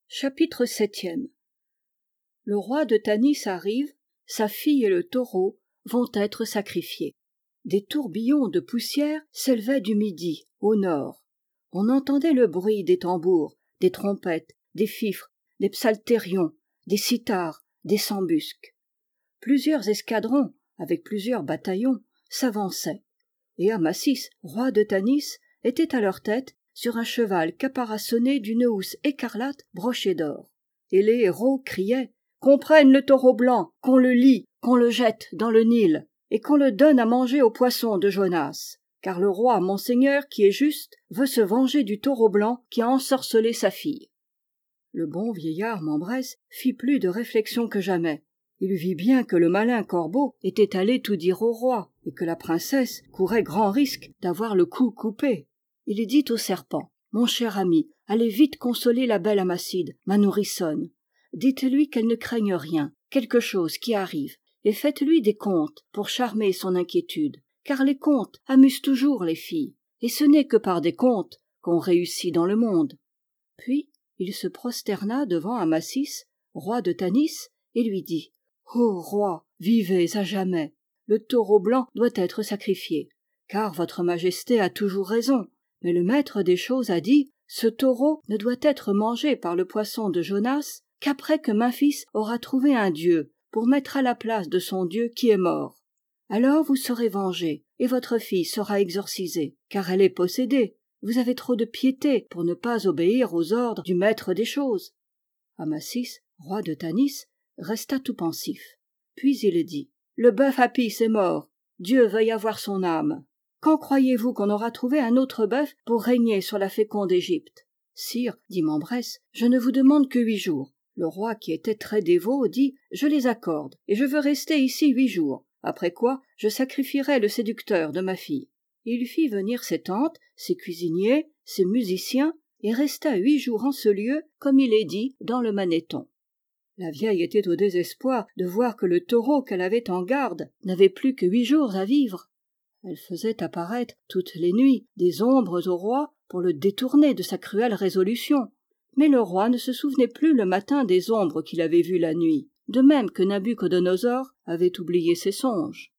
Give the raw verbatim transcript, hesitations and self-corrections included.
Chapitre septième. Le roi de Tanis arrive, sa fille et le taureau vont être sacrifiés. Des tourbillons de poussière s'élevaient du midi, au nord. On entendait le bruit des tambours, des trompettes, des fifres, des psaltérions, des cithars, des sambusques. Plusieurs escadrons, avec plusieurs bataillons, s'avançaient. Et Amasis, roi de Tanis, était à leur tête, sur un cheval caparaçonné d'une housse écarlate brochée d'or. Et les héros criaient « Qu'on prenne le taureau blanc, qu'on le lie, qu'on le jette dans le Nil, et qu'on le donne à manger aux poissons de Jonas, car le roi, mon seigneur, qui est juste, veut se venger du taureau blanc qui a ensorcelé sa fille. » Le bon vieillard Mambrès fit plus de réflexion que jamais. Il vit bien que le malin corbeau était allé tout dire au roi, et que la princesse courait grand risque d'avoir le cou coupé. Il dit au serpent « Mon cher ami, allez vite consoler la belle Amacide, ma nourrissonne. Dites-lui qu'elle ne craigne rien, quelque chose qui arrive, et faites-lui des contes pour charmer son inquiétude, car les contes amusent toujours les filles, et ce n'est que par des contes qu'on réussit dans le monde. » Puis il se prosterna devant Amasis, roi de Tanis, et lui dit « Ô roi, vivez à jamais. Le taureau blanc doit être sacrifié, car votre majesté a toujours raison. Mais le maître des choses a dit, ce taureau ne doit être mangé par le poisson de Jonas qu'après que Memphis aura trouvé un dieu pour mettre à la place de son dieu qui est mort. Alors vous serez vengé et votre fille sera exorcisée, car elle est possédée. Vous avez trop de piété pour ne pas obéir aux ordres du maître des choses. » Amasis, roi de Tanis, resta tout pensif. Puis il dit, « Le bœuf Apis est mort. Dieu veuille avoir son âme. Quand croyez-vous qu'on aura trouvé un autre bœuf pour régner sur la féconde Égypte ? » « Sire, dit Mambrès, je ne vous demande que huit jours. » Le roi, qui était très dévot, dit « Je les accorde, et je veux rester ici huit jours, après quoi je sacrifierai le séducteur de ma fille. » Il fit venir ses tantes, ses cuisiniers, ses musiciens, et resta huit jours en ce lieu, comme il est dit dans le Manéthon. La vieille était au désespoir de voir que le taureau qu'elle avait en garde n'avait plus que huit jours à vivre. Elle faisait apparaître toutes les nuits des ombres au roi pour le détourner de sa cruelle résolution. Mais le roi ne se souvenait plus le matin des ombres qu'il avait vues la nuit, de même que Nabuchodonosor avait oublié ses songes.